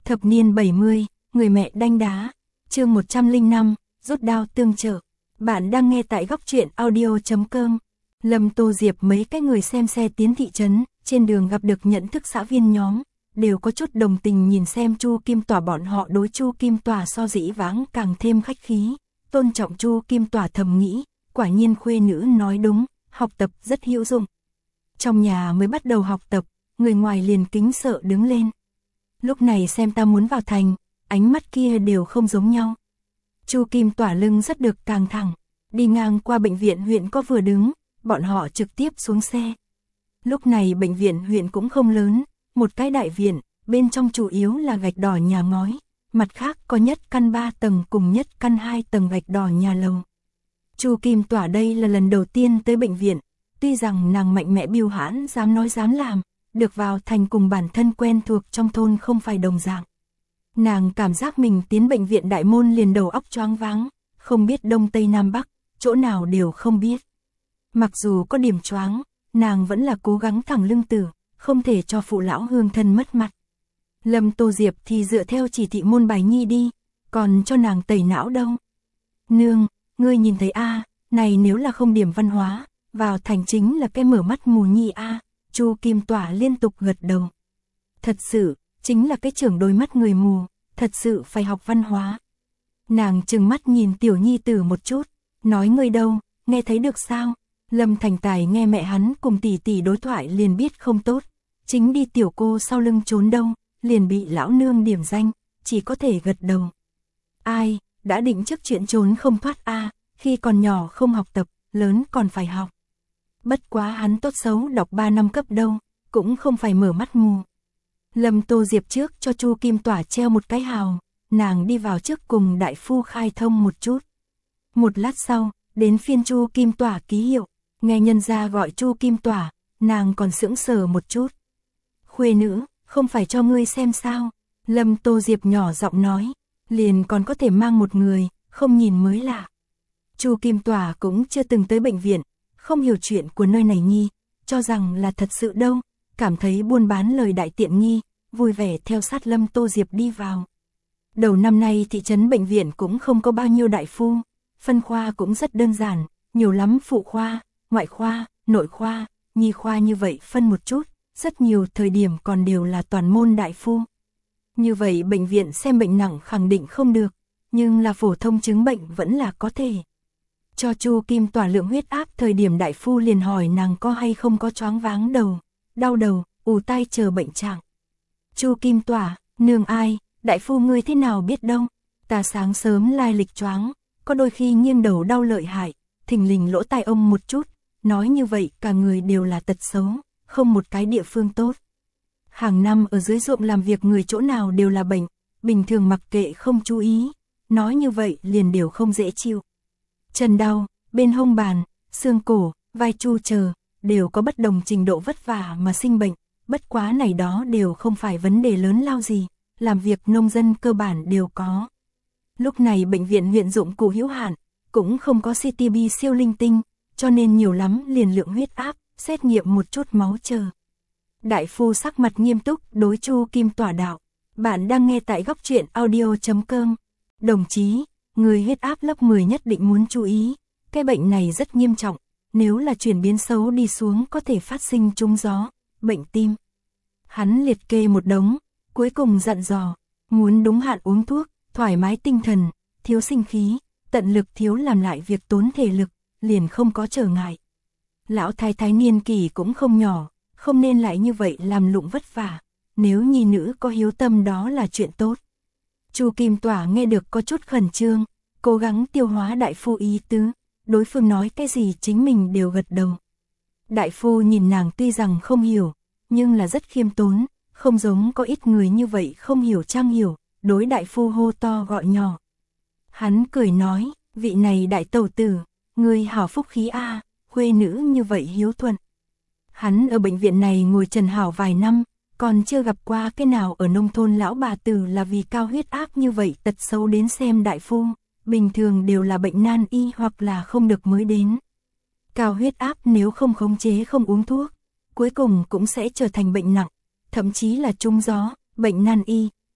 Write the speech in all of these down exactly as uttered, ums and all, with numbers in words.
Thập niên bảy mươi, người mẹ đanh đá. Chương một trăm lẻ năm, rút đao tương trợ. Bạn đang nghe tại góc truyện audio chấm com. Lâm Tô Diệp mấy cái người xem xe tiến thị trấn, trên đường gặp được nhận thức xã viên nhóm, đều có chút đồng tình nhìn xem Chu Kim Tỏa, bọn họ đối Chu Kim Tỏa so dĩ vãng càng thêm khách khí, tôn trọng Chu Kim Tỏa thầm nghĩ, quả nhiên khuê nữ nói đúng, học tập rất hữu dụng. Trong nhà mới bắt đầu học tập, người ngoài liền kính sợ đứng lên. Lúc này xem ta muốn vào thành, ánh mắt kia đều không giống nhau. Chu Kim Tỏa lưng rất được càng thẳng, đi ngang qua bệnh viện huyện có vừa đứng, bọn họ trực tiếp xuống xe. Lúc này bệnh viện huyện cũng không lớn, một cái đại viện, bên trong chủ yếu là gạch đỏ nhà ngói, mặt khác có nhất căn ba tầng cùng nhất căn hai tầng gạch đỏ nhà lầu. Chu Kim Tỏa đây là lần đầu tiên tới bệnh viện, tuy rằng nàng mạnh mẽ biêu hãn dám nói dám làm, được vào thành cùng bản thân quen thuộc trong thôn không phải đồng dạng. Nàng cảm giác mình tiến bệnh viện đại môn liền đầu óc choáng váng, không biết đông tây nam bắc, chỗ nào đều không biết. Mặc dù có điểm choáng, nàng vẫn là cố gắng thẳng lưng tử, không thể cho phụ lão hương thân mất mặt. Lâm Tô Diệp thì dựa theo chỉ thị môn bài nhi đi, còn cho nàng tẩy não đâu. Nương, ngươi nhìn thấy a, này nếu là không điểm văn hóa, vào thành chính là cái mở mắt mù nhi a. Chu Kim Tỏa liên tục gật đầu. Thật sự, chính là cái trưởng đôi mắt người mù, thật sự phải học văn hóa. Nàng trừng mắt nhìn tiểu nhi tử một chút, nói ngươi đâu, nghe thấy được sao? Lâm Thành Tài nghe mẹ hắn cùng tỷ tỷ đối thoại liền biết không tốt, chính đi tiểu cô sau lưng trốn đâu, liền bị lão nương điểm danh, chỉ có thể gật đầu. Ai, đã định trước chuyện trốn không thoát a, khi còn nhỏ không học tập, lớn còn phải học. Bất quá hắn tốt xấu đọc ba năm cấp đâu, cũng không phải mở mắt mù. Lâm Tô Diệp trước cho Chu Kim Tỏa treo một cái hào, nàng đi vào trước cùng đại phu khai thông một chút. Một lát sau, đến phiên Chu Kim Tỏa ký hiệu, nghe nhân gia gọi Chu Kim Tỏa, nàng còn sững sờ một chút. Khuê nữ, không phải cho ngươi xem sao? Lâm Tô Diệp nhỏ giọng nói, liền còn có thể mang một người, không nhìn mới lạ. Chu Kim Tỏa cũng chưa từng tới bệnh viện, không hiểu chuyện của nơi này nhi, cho rằng là thật sự đâu, cảm thấy buôn bán lời đại tiện nghi, vui vẻ theo sát Lâm Tô Diệp đi vào. Đầu năm nay thị trấn bệnh viện cũng không có bao nhiêu đại phu, phân khoa cũng rất đơn giản, nhiều lắm phụ khoa, ngoại khoa, nội khoa, nhi khoa như vậy phân một chút, rất nhiều thời điểm còn đều là toàn môn đại phu. Như vậy bệnh viện xem bệnh nặng khẳng định không được, nhưng là phổ thông chứng bệnh vẫn là có thể. Cho Chu Kim Tỏa lượng huyết áp thời điểm đại phu liền hỏi nàng có hay không có choáng váng đầu, đau đầu, ù tai chờ bệnh trạng. Chu Kim Tỏa, nương ai, đại phu ngươi thế nào biết đâu, ta sáng sớm lai lịch choáng, có đôi khi nghiêng đầu đau lợi hại, thình lình lỗ tai ông một chút, nói như vậy cả người đều là tật xấu, không một cái địa phương tốt. Hàng năm ở dưới ruộng làm việc người chỗ nào đều là bệnh, bình thường mặc kệ không chú ý, nói như vậy liền đều không dễ chịu. Chân đau, bên hông bàn, xương cổ, vai chu chờ, đều có bất đồng trình độ vất vả mà sinh bệnh, bất quá này đó đều không phải vấn đề lớn lao gì, làm việc nông dân cơ bản đều có. Lúc này bệnh viện huyện dụng cụ hữu hạn, cũng không có xê tê bê siêu linh tinh, cho nên nhiều lắm liền lượng huyết áp, xét nghiệm một chút máu chờ. Đại phu sắc mặt nghiêm túc đối Chu Kim Tỏa đạo, bạn đang nghe tại góc truyện audio chấm com. Đồng chí, người huyết áp lớp mười nhất định muốn chú ý, cái bệnh này rất nghiêm trọng, nếu là chuyển biến xấu đi xuống có thể phát sinh trúng gió, bệnh tim. Hắn liệt kê một đống, cuối cùng dặn dò, muốn đúng hạn uống thuốc, thoải mái tinh thần, thiếu sinh khí, tận lực thiếu làm lại việc tốn thể lực, liền không có trở ngại. Lão thái thái niên kỷ cũng không nhỏ, không nên lại như vậy làm lụng vất vả, nếu nhi nữ có hiếu tâm đó là chuyện tốt. Chu Kim Tỏa nghe được có chút khẩn trương, cố gắng tiêu hóa đại phu ý tứ, đối phương nói cái gì chính mình đều gật đầu. Đại phu nhìn nàng tuy rằng không hiểu, nhưng là rất khiêm tốn, không giống có ít người như vậy không hiểu trang hiểu, đối đại phu hô to gọi nhỏ. Hắn cười nói, vị này đại tẩu tử, người hảo phúc khí a, khuê nữ như vậy hiếu thuận. Hắn ở bệnh viện này ngồi trần hảo vài năm, còn chưa gặp qua cái nào ở nông thôn lão bà tử là vì cao huyết áp như vậy tật xấu đến xem đại phu, bình thường đều là bệnh nan y hoặc là không được mới đến. Cao huyết áp nếu không khống chế không uống thuốc, cuối cùng cũng sẽ trở thành bệnh nặng, thậm chí là trúng gió, bệnh nan y,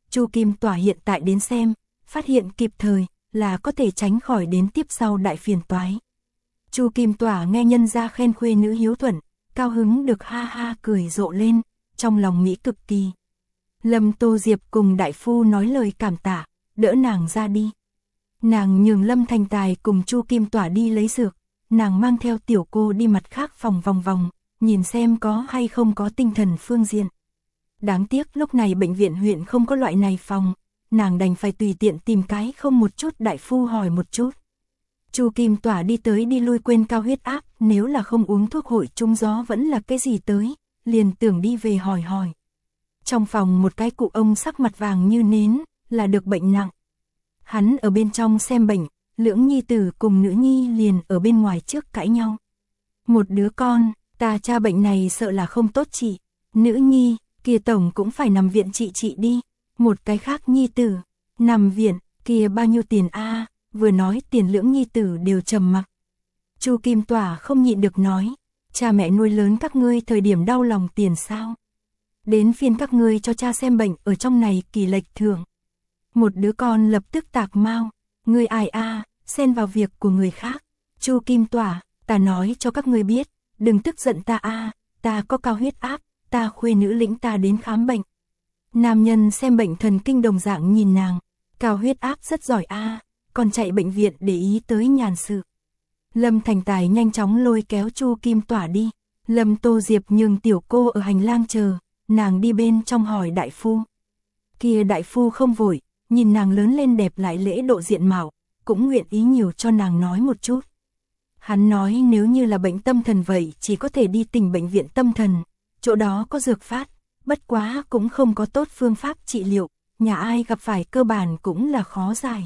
Chu Kim Tỏa hiện tại đến xem, phát hiện kịp thời, là có thể tránh khỏi đến tiếp sau đại phiền toái. Chu Kim Tỏa nghe nhân gia khen khuê nữ hiếu thuận, cao hứng được ha ha cười rộ lên, trong lòng mỹ cực kỳ. Lâm Tô Diệp cùng đại phu nói lời cảm tạ, đỡ nàng ra đi. Nàng nhường Lâm Thành Tài cùng Chu Kim Tỏa đi lấy dược, nàng mang theo tiểu cô đi mặt khác phòng vòng vòng, nhìn xem có hay không có tinh thần phương diện. Đáng tiếc lúc này bệnh viện huyện không có loại này phòng, nàng đành phải tùy tiện tìm cái không một chút đại phu hỏi một chút. Chu Kim Tỏa đi tới đi lui quên cao huyết áp, nếu là không uống thuốc hội trung gió vẫn là cái gì tới, liền tưởng đi về hỏi hỏi. Trong phòng một cái cụ ông sắc mặt vàng như nến, là được bệnh nặng. Hắn ở bên trong xem bệnh, lưỡng nhi tử cùng nữ nhi liền ở bên ngoài trước cãi nhau. Một đứa con, ta cha bệnh này sợ là không tốt trị, nữ nhi, kia tổng cũng phải nằm viện trị trị đi. Một cái khác nhi tử, nằm viện, kia bao nhiêu tiền a? Vừa nói tiền lưỡng nhi tử đều trầm mặc. Chu Kim Tỏa không nhịn được nói, cha mẹ nuôi lớn các ngươi thời điểm đau lòng tiền sao? Đến phiên các ngươi cho cha xem bệnh ở trong này kỳ lệch thưởng. Một đứa con lập tức tạc mau, ngươi ai a, xen vào việc của người khác. Chu Kim Tỏa, ta nói cho các ngươi biết, đừng tức giận ta a, ta có cao huyết áp, ta khuê nữ lĩnh ta đến khám bệnh. Nam nhân xem bệnh thần kinh đồng dạng nhìn nàng, cao huyết áp rất giỏi a, còn chạy bệnh viện để ý tới nhàn sự. Lâm Thành Tài nhanh chóng lôi kéo Chu Kim Tỏa đi, Lâm Tô Diệp nhường tiểu cô ở hành lang chờ, nàng đi bên trong hỏi đại phu. Kia đại phu không vội, nhìn nàng lớn lên đẹp lại lễ độ diện mạo, cũng nguyện ý nhiều cho nàng nói một chút. Hắn nói nếu như là bệnh tâm thần vậy chỉ có thể đi tỉnh bệnh viện tâm thần, chỗ đó có dược phát, bất quá cũng không có tốt phương pháp trị liệu, nhà ai gặp phải cơ bản cũng là khó giải.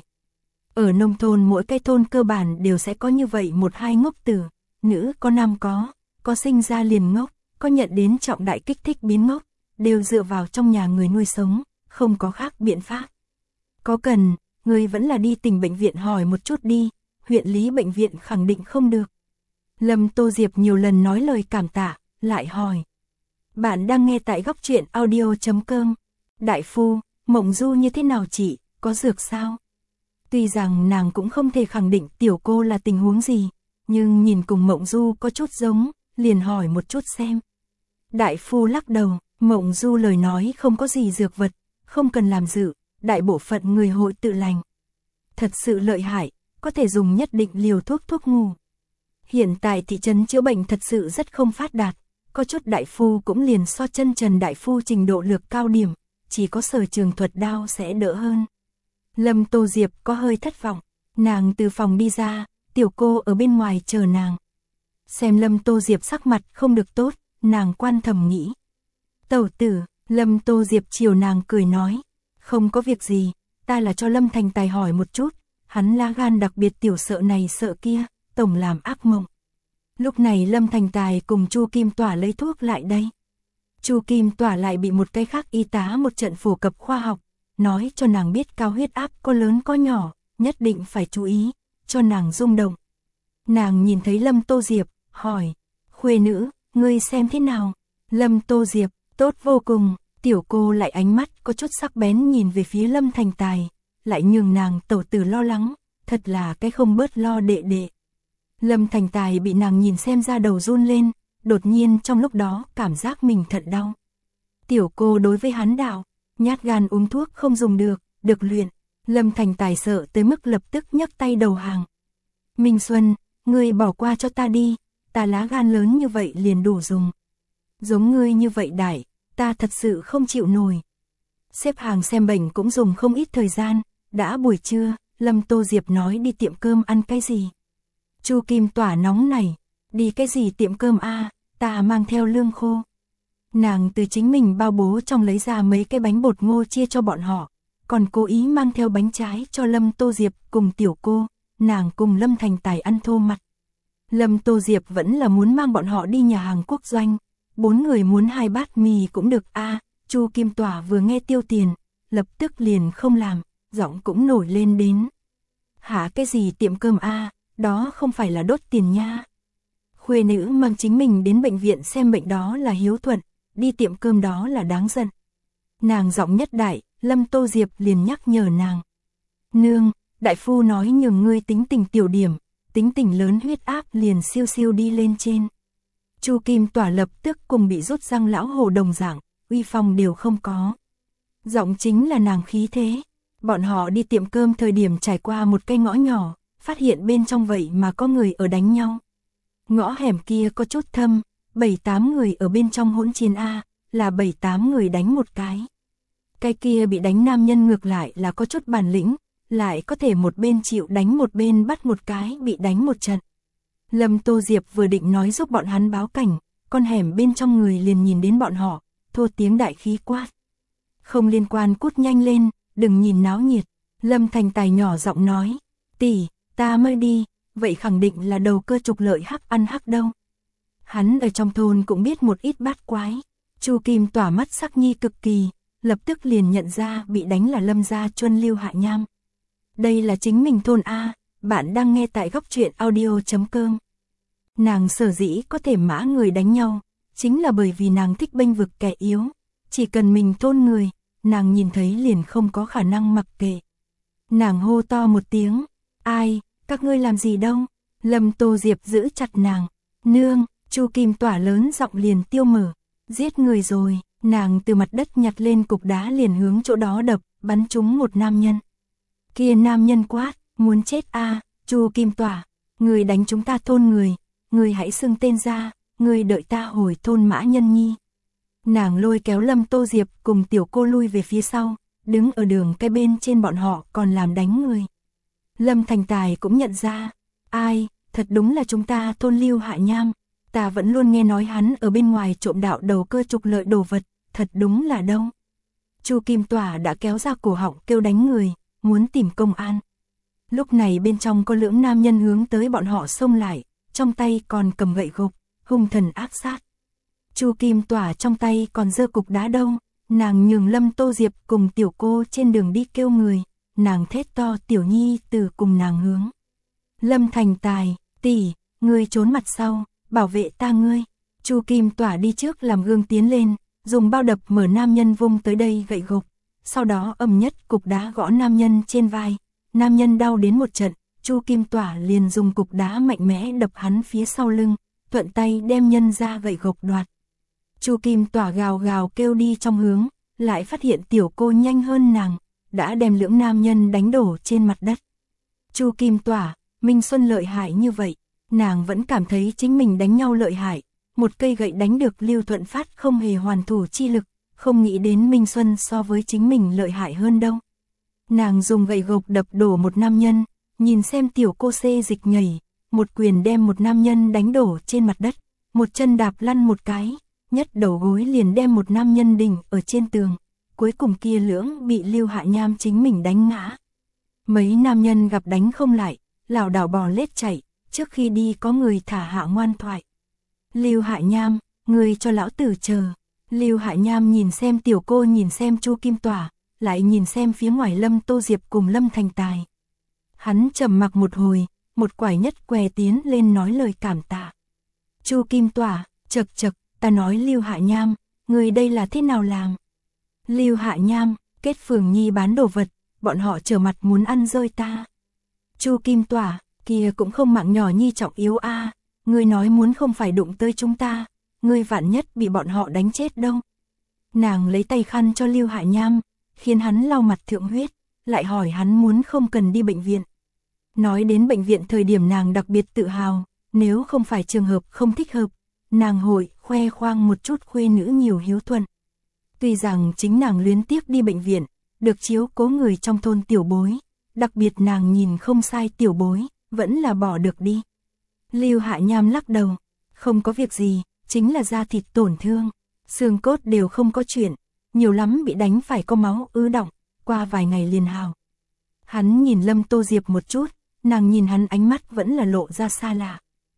Ở nông thôn mỗi cái thôn cơ bản đều sẽ có như vậy một hai ngốc tử, nữ có nam có, có sinh ra liền ngốc, có nhận đến trọng đại kích thích biến ngốc, đều dựa vào trong nhà người nuôi sống, không có khác biện pháp. Có cần, người vẫn là đi tỉnh bệnh viện hỏi một chút đi, huyện lý bệnh viện khẳng định không được. Lâm Tô Diệp nhiều lần nói lời cảm tạ, lại hỏi. Bạn đang nghe tại góc truyện audio chấm com. Đại phu, Mộng Du như thế nào chị, có dược sao? Tuy rằng nàng cũng không thể khẳng định tiểu cô là tình huống gì, nhưng nhìn cùng Mộng Du có chút giống, liền hỏi một chút xem. Đại phu lắc đầu, Mộng Du lời nói không có gì dược vật, không cần làm dự, đại bộ phận người hội tự lành. Thật sự lợi hại, có thể dùng nhất định liều thuốc thuốc ngủ. Hiện tại thị trấn chữa bệnh thật sự rất không phát đạt, có chút đại phu cũng liền so chân trần đại phu trình độ lược cao điểm, chỉ có sở trường thuật đao sẽ đỡ hơn. Lâm Tô Diệp có hơi thất vọng, nàng từ phòng đi ra, tiểu cô ở bên ngoài chờ nàng. Xem Lâm Tô Diệp sắc mặt không được tốt, nàng quan thầm nghĩ. Tẩu tử, Lâm Tô Diệp chiều nàng cười nói, không có việc gì, ta là cho Lâm Thành Tài hỏi một chút, hắn lá gan đặc biệt tiểu sợ này sợ kia, tổng làm ác mộng. Lúc này Lâm Thành Tài cùng Chu Kim Tỏa lấy thuốc lại đây. Chu Kim Tỏa lại bị một cái khác y tá một trận phổ cập khoa học, nói cho nàng biết cao huyết áp có lớn có nhỏ, nhất định phải chú ý, cho nàng rung động. Nàng nhìn thấy Lâm Tô Diệp, hỏi, khuê nữ, ngươi xem thế nào? Lâm Tô Diệp, tốt vô cùng, tiểu cô lại ánh mắt có chút sắc bén nhìn về phía Lâm Thành Tài, lại nhường nàng tẩu tử lo lắng, thật là cái không bớt lo đệ đệ. Lâm Thành Tài bị nàng nhìn xem ra đầu run lên, đột nhiên trong lúc đó cảm giác mình thận đau. Tiểu cô đối với hắn đạo, nhát gan uống thuốc không dùng được, được luyện. Lâm Thành Tài sợ tới mức lập tức nhấc tay đầu hàng. Minh Xuân, ngươi bỏ qua cho ta đi, ta lá gan lớn như vậy liền đủ dùng. Giống ngươi như vậy đại, ta thật sự không chịu nổi. Xếp hàng xem bệnh cũng dùng không ít thời gian, đã buổi trưa, Lâm Tô Diệp nói đi tiệm cơm ăn cái gì. Chu Kim Tỏa nóng này, đi cái gì tiệm cơm a, ta mang theo lương khô. Nàng từ chính mình bao bố trong lấy ra mấy cái bánh bột ngô chia cho bọn họ, còn cố ý mang theo bánh trái cho Lâm Tô Diệp cùng tiểu cô, nàng cùng Lâm Thành Tài ăn thô mặt. Lâm Tô Diệp vẫn là muốn mang bọn họ đi nhà hàng quốc doanh, bốn người muốn hai bát mì cũng được a. Chu Kim Tỏa vừa nghe tiêu tiền, lập tức liền không làm, giọng cũng nổi lên đến. Hả cái gì tiệm cơm a, đó không phải là đốt tiền nha. Khuê nữ mang chính mình đến bệnh viện xem bệnh đó là hiếu thuận, đi tiệm cơm đó là đáng giận. Nàng giọng nhất đại, Lâm Tô Diệp liền nhắc nhở nàng. Nương, đại phu nói nhường ngươi tính tình tiểu điểm, tính tình lớn huyết áp liền siêu siêu đi lên trên. Chu Kim Tỏa lập tức cùng bị rút răng lão hổ đồng dạng, uy phong đều không có. Giọng chính là nàng khí thế. Bọn họ đi tiệm cơm thời điểm trải qua một cây ngõ nhỏ, phát hiện bên trong vậy mà có người ở đánh nhau. Ngõ hẻm kia có chút thâm, bảy tám người ở bên trong hỗn chiến a, là bảy tám người đánh một cái. Cái kia bị đánh nam nhân ngược lại là có chút bản lĩnh, lại có thể một bên chịu đánh một bên bắt một cái bị đánh một trận. Lâm Tô Diệp vừa định nói giúp bọn hắn báo cảnh, con hẻm bên trong người liền nhìn đến bọn họ, thô tiếng đại khí quát. Không liên quan, cút nhanh lên, đừng nhìn náo nhiệt. Lâm Thành Tài nhỏ giọng nói, tỷ, ta mới đi, vậy khẳng định là đầu cơ trục lợi hắc ăn hắc đâu. Hắn ở trong thôn cũng biết một ít bát quái. Chu Kim Tỏa mắt sắc nhi cực kỳ, lập tức liền nhận ra bị đánh là Lâm gia Chuân Lưu Hạ Nham. Đây là chính mình thôn A, bạn đang nghe tại góc truyện audio chấm com. Nàng sở dĩ có thể mã người đánh nhau, chính là bởi vì nàng thích bênh vực kẻ yếu. Chỉ cần mình thôn người, nàng nhìn thấy liền không có khả năng mặc kệ. Nàng hô to một tiếng, ai, các ngươi làm gì đâu? Lâm Tô Diệp giữ chặt nàng, nương, Chu Kim Tỏa lớn giọng liền tiêu mở, giết người rồi. Nàng từ mặt đất nhặt lên cục đá liền hướng chỗ đó đập, bắn trúng một nam nhân. Kia nam nhân quát, muốn chết a, à, Chu Kim Tỏa, người đánh chúng ta thôn người, người hãy xưng tên ra, người đợi ta hồi thôn Mã Nhân Nhi. Nàng lôi kéo Lâm Tô Diệp cùng tiểu cô lui về phía sau, đứng ở đường cái bên trên bọn họ còn làm đánh người. Lâm Thành Tài cũng nhận ra, ai, thật đúng là chúng ta thôn Lưu Hạ Nham, ta vẫn luôn nghe nói hắn ở bên ngoài trộm đạo đầu cơ trục lợi đồ vật, thật đúng là đâu. Chu Kim Tỏa đã kéo ra cổ họng kêu đánh người, muốn tìm công an. Lúc này bên trong có lưỡng nam nhân hướng tới bọn họ xông lại, trong tay còn cầm gậy gộc, hung thần ác sát. Chu Kim Tỏa trong tay còn giơ cục đá đâu, nàng nhường Lâm Tô Diệp cùng tiểu cô trên đường đi kêu người, nàng thét to tiểu nhi từ cùng nàng hướng. Lâm Thành Tài, tỷ, ngươi trốn mặt sau, bảo vệ ta ngươi. Chu Kim Tỏa đi trước làm gương tiến lên, dùng bao đập mở nam nhân vung tới đây gậy gộc, sau đó ầm nhất cục đá gõ nam nhân trên vai, nam nhân đau đến một trận, Chu Kim Tỏa liền dùng cục đá mạnh mẽ đập hắn phía sau lưng, thuận tay đem nhân ra gậy gộc đoạt. Chu Kim Tỏa gào gào kêu đi trong hướng, lại phát hiện tiểu cô nhanh hơn nàng, đã đem lưỡng nam nhân đánh đổ trên mặt đất. Chu Kim Tỏa, Minh Xuân lợi hại như vậy, nàng vẫn cảm thấy chính mình đánh nhau lợi hại, một cây gậy đánh được Lưu Thuận Phát không hề hoàn thủ chi lực, không nghĩ đến Minh Xuân so với chính mình lợi hại hơn đâu. Nàng dùng gậy gộc đập đổ một nam nhân, nhìn xem tiểu cô xê dịch nhảy, một quyền đem một nam nhân đánh đổ trên mặt đất, một chân đạp lăn một cái, nhất đầu gối liền đem một nam nhân đỉnh ở trên tường, cuối cùng kia lưỡng bị Lưu Hạ Nham chính mình đánh ngã. Mấy nam nhân gặp đánh không lại, lảo đảo bò lết chạy, trước khi đi có người thả hạ ngoan thoại. Lưu Hạ Nham, người cho lão tử chờ. Lưu Hạ Nham nhìn xem tiểu cô, nhìn xem Chu Kim Tỏa, lại nhìn xem phía ngoài Lâm Tô Diệp cùng Lâm Thành Tài. Hắn trầm mặc một hồi, một quải nhất què tiến lên nói lời cảm tạ. Chu Kim Tỏa, chậc chậc, ta nói Lưu Hạ Nham, người đây là thế nào làm? Lưu Hạ Nham, kết phường nhi bán đồ vật, bọn họ trở mặt muốn ăn rơi ta. Chu Kim Tỏa, kia cũng không mạng nhỏ nhi trọng yếu a, à, ngươi nói muốn không phải đụng tới chúng ta, ngươi vạn nhất bị bọn họ đánh chết đâu. Nàng lấy tay khăn cho Lưu Hạ Nham, khiến hắn lau mặt thượng huyết, lại hỏi hắn muốn không cần đi bệnh viện. Nói đến bệnh viện thời điểm nàng đặc biệt tự hào, nếu không phải trường hợp không thích hợp, nàng hội khoe khoang một chút khuê nữ nhiều hiếu thuận. Tuy rằng chính nàng luyến tiếc đi bệnh viện, được chiếu cố người trong thôn tiểu bối, đặc biệt nàng nhìn không sai tiểu bối, vẫn là bỏ được đi. Lưu Hạ Nham lắc đầu, không có việc gì, chính là da thịt tổn thương, xương cốt đều không có chuyện, nhiều lắm bị đánh phải có máu ứ đọng, qua vài ngày liền hào. Hắn nhìn Lâm Tô Diệp một chút, nàng nhìn hắn ánh mắt vẫn là lộ ra xa lạ.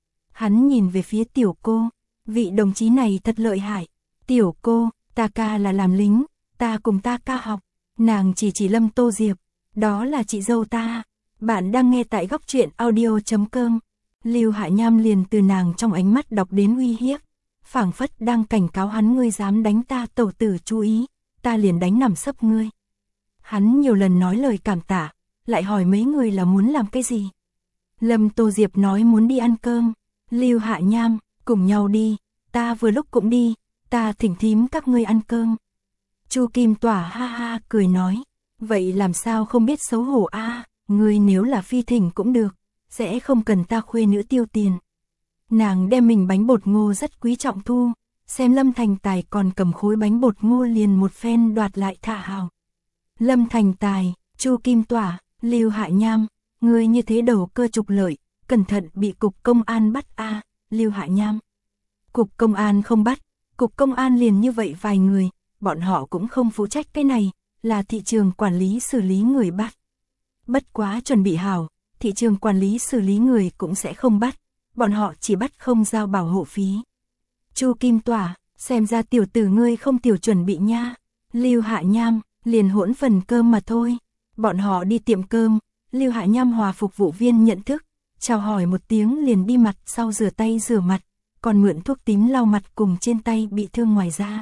Hắn nhìn về phía tiểu cô, vị đồng chí này thật lợi hại. Tiểu cô, ta ca là làm lính, ta cùng ta ca học. Nàng chỉ chỉ Lâm Tô Diệp, đó là chị dâu ta. Bạn đang nghe tại góc truyện audio chấm com. Lưu Hạ Nham liền từ nàng trong ánh mắt đọc đến uy hiếp, phảng phất đang cảnh cáo hắn, ngươi dám đánh ta tẩu tử chú ý, ta liền đánh nằm sấp ngươi. Hắn nhiều lần nói lời cảm tạ, lại hỏi mấy người là muốn làm cái gì. Lâm Tô Diệp nói muốn đi ăn cơm. Lưu Hạ Nham, cùng nhau đi, ta vừa lúc cũng đi, ta thỉnh thím các ngươi ăn cơm. Chu Kim Tỏa ha ha cười nói, vậy làm sao không biết xấu hổ a, à, ngươi nếu là phi thỉnh cũng được, sẽ không cần ta khuê nữ tiêu tiền. Nàng đem mình bánh bột ngô rất quý trọng thu, xem Lâm Thành Tài còn cầm khối bánh bột ngô liền một phen đoạt lại thả hào. Lâm Thành Tài, Chu Kim Tỏa, Lưu Hạ Nham, ngươi như thế đầu cơ trục lợi, cẩn thận bị cục công an bắt a. À, Lưu Hạ Nham. Cục công an không bắt, cục công an liền như vậy vài người, bọn họ cũng không phụ trách cái này, là thị trường quản lý xử lý người bắt. Bất quá chuẩn bị hảo, thị trường quản lý xử lý người cũng sẽ không bắt, bọn họ chỉ bắt không giao bảo hộ phí. Chu Kim Tỏa, xem ra tiểu tử ngươi không tiểu chuẩn bị nha. Lưu Hạ Nham, liền hỗn phần cơm mà thôi. Bọn họ đi tiệm cơm, Lưu Hạ Nham hòa phục vụ viên nhận thức, chào hỏi một tiếng liền đi mặt sau rửa tay rửa mặt, còn mượn thuốc tím lau mặt cùng trên tay bị thương ngoài da.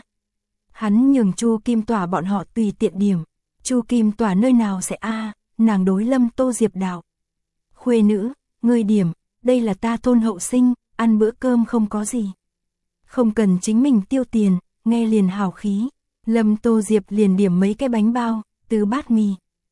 Hắn nhường Chu Kim Tỏa bọn họ tùy tiện điểm. Chu Kim Tỏa nơi nào sẽ a, à, nàng đối Lâm Tô Diệp đạo. Khuê nữ, ngươi điểm, đây là ta thôn hậu sinh, ăn bữa cơm không có gì. Không cần chính mình tiêu tiền, nghe liền hào khí. Lâm Tô Diệp liền điểm mấy cái bánh bao, từ bát mì.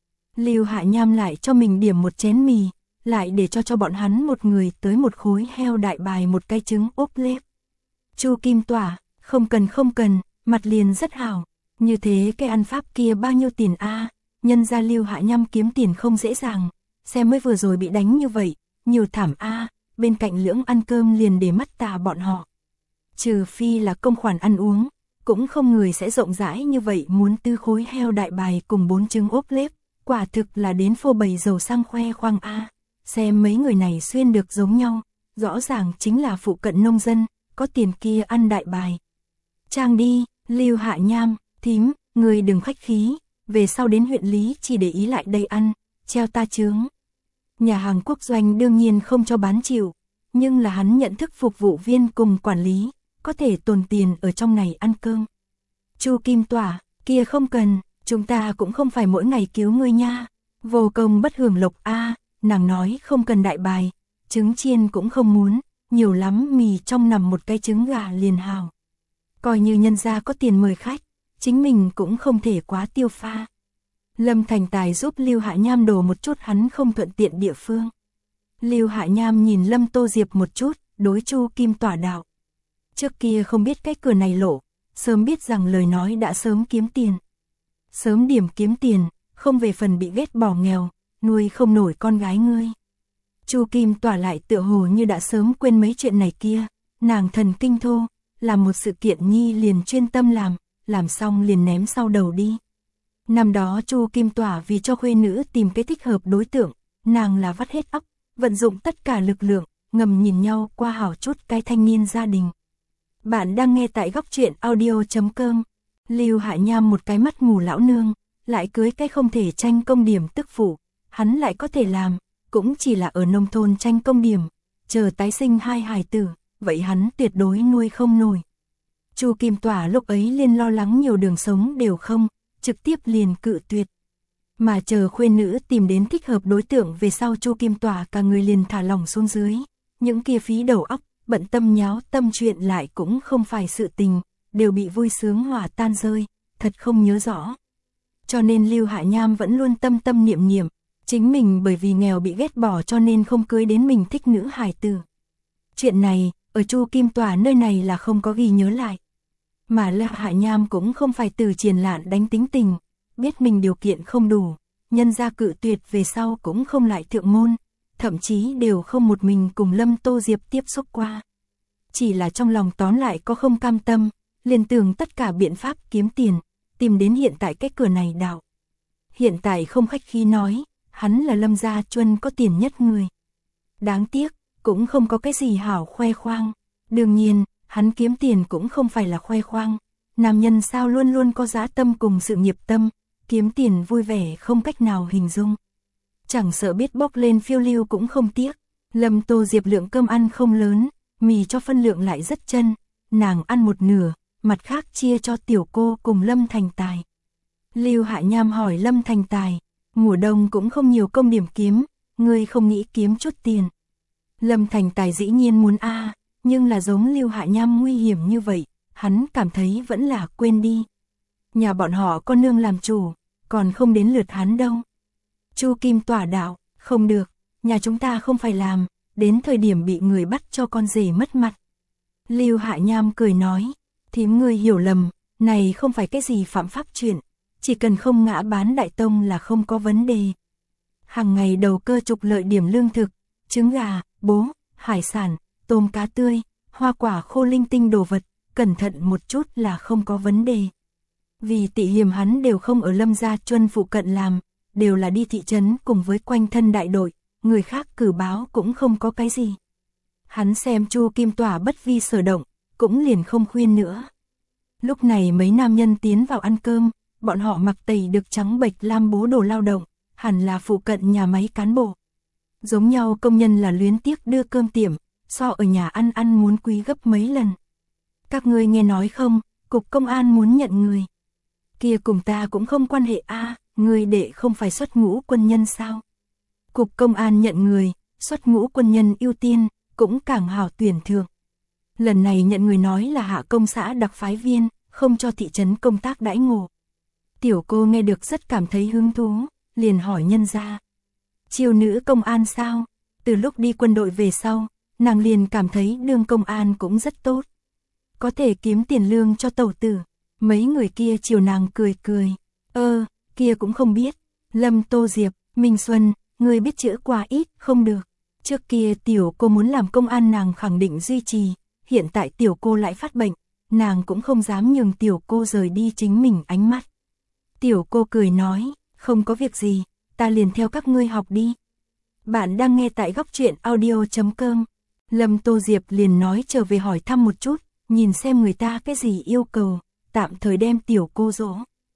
Lưu Hạ Nham lại cho mình điểm một chén mì, lại để cho cho bọn hắn một người tới một khối heo đại bài một cái trứng ốp lép. Chu Kim Tỏa, không cần không cần, mặt liền rất hảo. Như thế cái ăn pháp kia bao nhiêu tiền a? À? Nhân ra Lưu Hạ Nham kiếm tiền không dễ dàng, xem mới vừa rồi bị đánh như vậy, nhiều thảm a, à, bên cạnh lưỡng ăn cơm liền để mắt tà bọn họ. Trừ phi là công khoản ăn uống, cũng không người sẽ rộng rãi như vậy muốn tư khối heo đại bài cùng bốn trứng ốp lép, quả thực là đến phô bày giàu sang khoe khoang a. À. Xem mấy người này xuyên được giống nhau, rõ ràng chính là phụ cận nông dân, có tiền kia ăn đại bài. Trang đi, Lưu Hạ Nham, thím, người đừng khách khí, về sau đến huyện lý chỉ để ý lại đây ăn, treo ta chướng. Nhà hàng quốc doanh đương nhiên không cho bán chịu, nhưng là hắn nhận thức phục vụ viên cùng quản lý, có thể tồn tiền ở trong này ăn cơm. Chu Kim Tỏa, kia không cần, chúng ta cũng không phải mỗi ngày cứu ngươi nha, vô công bất hưởng lộc a. À, nàng nói không cần đại bài, trứng chiên cũng không muốn, nhiều lắm mì trong nằm một cái trứng gà liền hào. Coi như nhân gia có tiền mời khách, chính mình cũng không thể quá tiêu pha. Lâm Thành Tài giúp Lưu Hạ Nham đổ một chút hắn không thuận tiện địa phương. Lưu Hạ Nham nhìn Lâm Tô Diệp một chút, đối Chu Kim Tỏa đạo. Trước kia không biết cái cửa này lộ, sớm biết rằng lời nói đã sớm kiếm tiền. Sớm điểm kiếm tiền, không về phần bị ghét bỏ nghèo, nuôi không nổi con gái ngươi. Chu Kim Tỏa lại tựa hồ như đã sớm quên mấy chuyện này kia, nàng thần kinh thô, làm một sự kiện nhi liền chuyên tâm làm, làm xong liền ném sau đầu đi. Năm đó Chu Kim Tỏa vì cho khuê nữ tìm cái thích hợp đối tượng, nàng là vắt hết óc, vận dụng tất cả lực lượng, ngầm nhìn nhau qua hảo chút cái thanh niên gia đình. Bạn đang nghe tại góc truyện audio chấm com. Lưu Hạ Nham một cái mắt ngủ lão nương, lại cưới cái không thể tranh công điểm tức phụ, hắn lại có thể làm, cũng chỉ là ở nông thôn tranh công điểm, chờ tái sinh hai hài tử, vậy hắn tuyệt đối nuôi không nổi. Chu Kim Tỏa lúc ấy liền lo lắng nhiều đường sống đều không, trực tiếp liền cự tuyệt. Mà chờ khuê nữ tìm đến thích hợp đối tượng về sau Chu Kim Tỏa cả người liền thả lỏng xuống dưới, những kia phí đầu óc, bận tâm nháo tâm chuyện lại cũng không phải sự tình, đều bị vui sướng hòa tan rơi, thật không nhớ rõ. Cho nên Lưu Hạ Nham vẫn luôn tâm tâm niệm niệm, chính mình bởi vì nghèo bị ghét bỏ cho nên không cưới đến mình thích nữ hài tử. Chuyện này, ở Chu Kim Tỏa nơi này là không có ghi nhớ lại. Mà Lưu Hạ Nham cũng không phải từ triển lạn đánh tính tình, biết mình điều kiện không đủ, nhân ra cự tuyệt về sau cũng không lại thượng môn, thậm chí đều không một mình cùng Lâm Tô Diệp tiếp xúc qua. Chỉ là trong lòng tóm lại có không cam tâm, liền tưởng tất cả biện pháp kiếm tiền, tìm đến hiện tại cái cửa này đạo. Hiện tại không khách khí nói, hắn là Lâm gia chuân có tiền nhất người. Đáng tiếc, cũng không có cái gì hảo khoe khoang. Đương nhiên, hắn kiếm tiền cũng không phải là khoe khoang. Nam nhân sao luôn luôn có dã tâm cùng sự nghiệp tâm, kiếm tiền vui vẻ không cách nào hình dung. Chẳng sợ biết bốc lên phiêu lưu cũng không tiếc. Lâm Tô Diệp lượng cơm ăn không lớn, mì cho phân lượng lại rất chân, nàng ăn một nửa, mặt khác chia cho tiểu cô cùng Lâm Thành Tài. Lưu Hạ Nham hỏi Lâm Thành Tài, mùa đông cũng không nhiều công điểm kiếm, ngươi không nghĩ kiếm chút tiền. Lâm Thành Tài dĩ nhiên muốn a, nhưng là giống Lưu Hạ Nham nguy hiểm như vậy, hắn cảm thấy vẫn là quên đi. Nhà bọn họ có nương làm chủ, còn không đến lượt hắn đâu. Chu Kim Tỏa đạo, không được, nhà chúng ta không phải làm, đến thời điểm bị người bắt cho con rể mất mặt. Lưu Hạ Nham cười nói, thím ngươi hiểu lầm, này không phải cái gì phạm pháp chuyện, chỉ cần không ngã bán đại tông là không có vấn đề. Hàng ngày đầu cơ trục lợi điểm lương thực, trứng gà, bố, hải sản, tôm cá tươi, hoa quả khô linh tinh đồ vật, cẩn thận một chút là không có vấn đề. Vì Tị Hiềm hắn đều không ở Lâm gia Chuân phụ cận làm, đều là đi thị trấn cùng với quanh thân đại đội, người khác cử báo cũng không có cái gì. Hắn xem Chu Kim Tỏa bất vi sở động, cũng liền không khuyên nữa. Lúc này mấy nam nhân tiến vào ăn cơm, bọn họ mặc tẩy được trắng bệch lam bố đồ lao động, hẳn là phụ cận nhà máy cán bộ. Giống nhau công nhân là luyến tiếc đưa cơm tiệm, so ở nhà ăn ăn muốn quý gấp mấy lần. Các ngươi nghe nói không, cục công an muốn nhận người. Kia cùng ta cũng không quan hệ a, à, người đệ không phải xuất ngũ quân nhân sao? Cục công an nhận người, xuất ngũ quân nhân ưu tiên, cũng càng hảo tuyển thưởng. Lần này nhận người nói là hạ công xã đặc phái viên, không cho thị trấn công tác đãi ngộ. Tiểu cô nghe được rất cảm thấy hứng thú, liền hỏi nhân gia. Chiêu nữ công an sao? Từ lúc đi quân đội về sau, nàng liền cảm thấy đương công an cũng rất tốt. Có thể kiếm tiền lương cho tẩu tử. Mấy người kia chiều nàng cười cười. Ơ, kia cũng không biết. Lâm Tô Diệp, Minh Xuân, người biết chữ quá ít, không được. Trước kia tiểu cô muốn làm công an nàng khẳng định duy trì. Hiện tại tiểu cô lại phát bệnh, nàng cũng không dám nhường tiểu cô rời đi chính mình ánh mắt. Tiểu cô cười nói, không có việc gì, ta liền theo các ngươi học đi. Bạn đang nghe tại góc truyện audio chấm com. Lâm Tô Diệp liền nói trở về hỏi thăm một chút, nhìn xem người ta cái gì yêu cầu, tạm thời đem tiểu cô dỗ.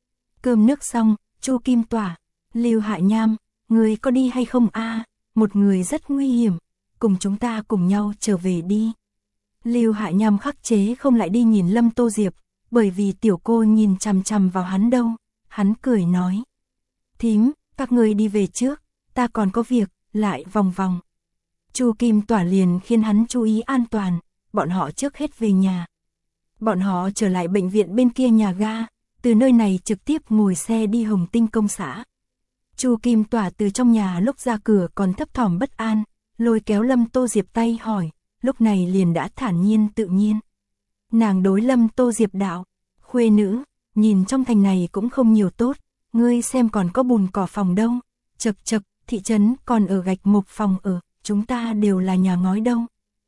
Cơm nước xong, Chu Kim Tỏa, Lưu Hạ Nham, người có đi hay không a? Một người rất nguy hiểm, cùng chúng ta cùng nhau trở về đi. Lưu Hạ Nham khắc chế không lại đi nhìn Lâm Tô Diệp, bởi vì tiểu cô nhìn chằm chằm vào hắn đâu, hắn cười nói. Thím, các người đi về trước, ta còn có việc, lại vòng vòng. Chu Kim Tỏa liền khiến hắn chú ý an toàn, bọn họ trước hết về nhà. Bọn họ trở lại bệnh viện bên kia nhà ga, từ nơi này trực tiếp ngồi xe đi Hồng Tinh công xã. Chu Kim Tỏa từ trong nhà lúc ra cửa còn thấp thỏm bất an, lôi kéo Lâm Tô Diệp tay hỏi, lúc này liền đã thản nhiên tự nhiên. Nàng đối Lâm Tô Diệp đạo, khuê nữ, nhìn trong thành này cũng không nhiều tốt, ngươi xem còn có bùn cỏ phòng đâu, chật chật, thị trấn còn ở gạch mục phòng ở, chúng ta đều là nhà ngói đâu.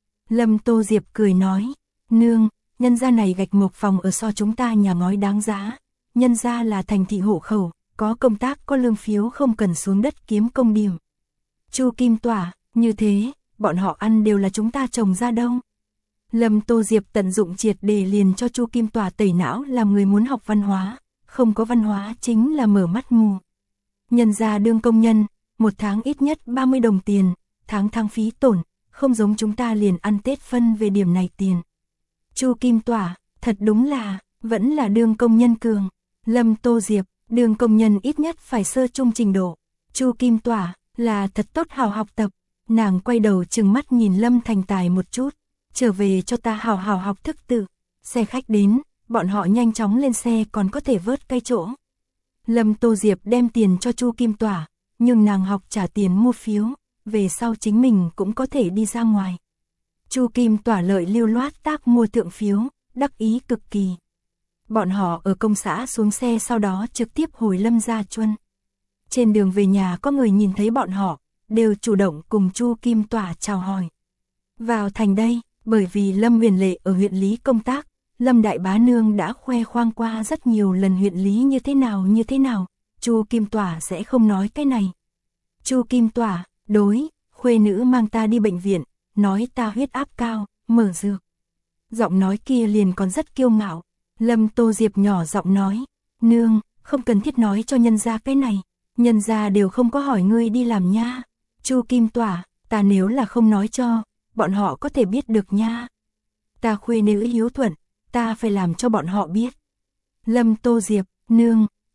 Lâm Tô Diệp cười nói, nương, nhân gia này gạch mục phòng ở so chúng ta nhà ngói đáng giá, nhân gia là thành thị hộ khẩu, có công tác có lương phiếu không cần xuống đất kiếm công điểm. Chu Kim Tỏa, như thế, bọn họ ăn đều là chúng ta trồng ra đâu. Lâm Tô Diệp tận dụng triệt để liền cho Chu Kim Tỏa tẩy não làm người muốn học văn hóa, không có văn hóa chính là mở mắt mù. Nhân gia đương công nhân, một tháng ít nhất ba mươi đồng tiền, tháng tháng phí tổn, không giống chúng ta liền ăn Tết phân về điểm này tiền. Chu Kim Tỏa, thật đúng là, vẫn là đương công nhân cường. Lâm Tô Diệp, đương công nhân ít nhất phải sơ trung trình độ. Chu Kim Tỏa, là thật tốt hào học tập. Nàng quay đầu trừng mắt nhìn Lâm Thành Tài một chút, trở về cho ta hào hào học thức tự. Xe khách đến, bọn họ nhanh chóng lên xe còn có thể vớt cây chỗ. Lâm Tô Diệp đem tiền cho Chu Kim Tỏa, nhưng nàng học trả tiền mua phiếu, về sau chính mình cũng có thể đi ra ngoài. Chu Kim Tỏa lợi lưu loát tác mua thượng phiếu, đắc ý cực kỳ. Bọn họ ở công xã xuống xe sau đó trực tiếp hồi Lâm gia Chuân. Trên đường về nhà có người nhìn thấy bọn họ, đều chủ động cùng Chu Kim Tỏa chào hỏi. Vào thành đây, bởi vì Lâm Huyền Lệ ở huyện Lý công tác, Lâm Đại Bá Nương đã khoe khoang qua rất nhiều lần huyện Lý như thế nào như thế nào, Chu Kim Tỏa sẽ không nói cái này. Chu Kim Tỏa, đối, khuê nữ mang ta đi bệnh viện, nói ta huyết áp cao, mở dược. Giọng nói kia liền còn rất kiêu ngạo. Lâm Tô Diệp nhỏ giọng nói, nương, không cần thiết nói cho nhân gia cái này, nhân gia đều không có hỏi ngươi đi làm nha. Chu Kim Tỏa, ta nếu là không nói cho, bọn họ có thể biết được nha. Ta khuê nữ hiếu thuận, ta phải làm cho bọn họ biết. Lâm Tô Diệp, nương,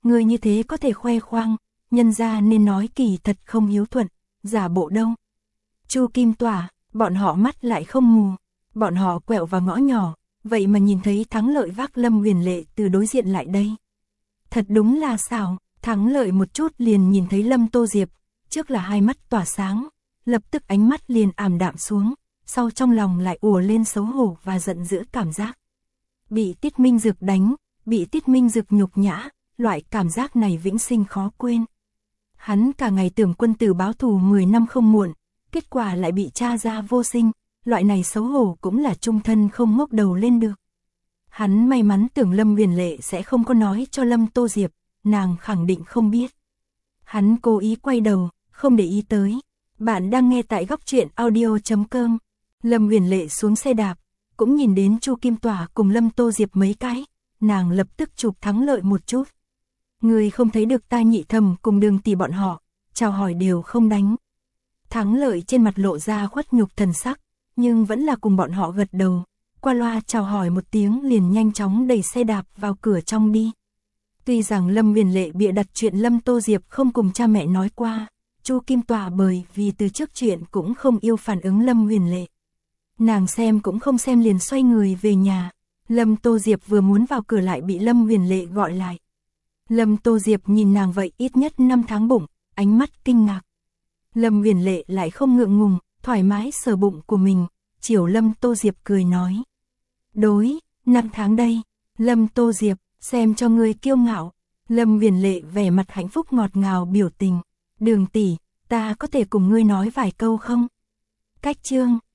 Ngươi như thế có thể khoe khoang, nhân ra nên nói kỳ thật không hiếu thuận, giả bộ đâu. Chu Kim Tỏa, bọn họ mắt lại không mù, bọn họ quẹo vào ngõ nhỏ, vậy mà nhìn thấy Thắng Lợi vác Lâm Huyền Lệ từ đối diện lại đây. Thật đúng là xảo, Thắng Lợi một chút liền nhìn thấy Lâm Tô Diệp, trước là hai mắt tỏa sáng, lập tức ánh mắt liền ảm đạm xuống, sau trong lòng lại ùa lên xấu hổ và giận dữ cảm giác. Bị Tiết Minh Dực đánh, bị Tiết Minh Dực nhục nhã, loại cảm giác này vĩnh sinh khó quên. Hắn cả ngày tưởng quân tử báo thù mười năm không muộn, kết quả lại bị cha ra vô sinh, loại này xấu hổ cũng là trung thân không ngóc đầu lên được. Hắn may mắn tưởng Lâm Huyền Lệ sẽ không có nói cho Lâm Tô Diệp, nàng khẳng định không biết. Hắn cố ý quay đầu, không để ý tới. Bạn đang nghe tại góc truyện audio chấm com. Lâm Huyền Lệ xuống xe đạp, cũng nhìn đến Chu Kim Tỏa cùng Lâm Tô Diệp mấy cái, nàng lập tức chụp Thắng Lợi một chút. Người không thấy được tai nhị thầm cùng Đường tỷ bọn họ, chào hỏi đều không đánh. Thắng Lợi trên mặt lộ ra khuất nhục thần sắc, nhưng vẫn là cùng bọn họ gật đầu, qua loa chào hỏi một tiếng liền nhanh chóng đẩy xe đạp vào cửa trong đi. Tuy rằng Lâm Huyền Lệ bịa đặt chuyện Lâm Tô Diệp không cùng cha mẹ nói qua, Chu Kim Tỏa bởi vì từ trước chuyện cũng không yêu phản ứng Lâm Huyền Lệ. Nàng xem cũng không xem liền xoay người về nhà, Lâm Tô Diệp vừa muốn vào cửa lại bị Lâm Huyền Lệ gọi lại. Lâm Tô Diệp nhìn nàng vậy ít nhất năm tháng bụng, ánh mắt kinh ngạc. Lâm Huyền Lệ lại không ngượng ngùng, thoải mái sờ bụng của mình, chiều Lâm Tô Diệp cười nói. Đối, năm tháng đây, Lâm Tô Diệp, xem cho ngươi kiêu ngạo. Lâm Huyền Lệ vẻ mặt hạnh phúc ngọt ngào biểu tình. Đường tỷ, ta có thể cùng ngươi nói vài câu không? Cách chương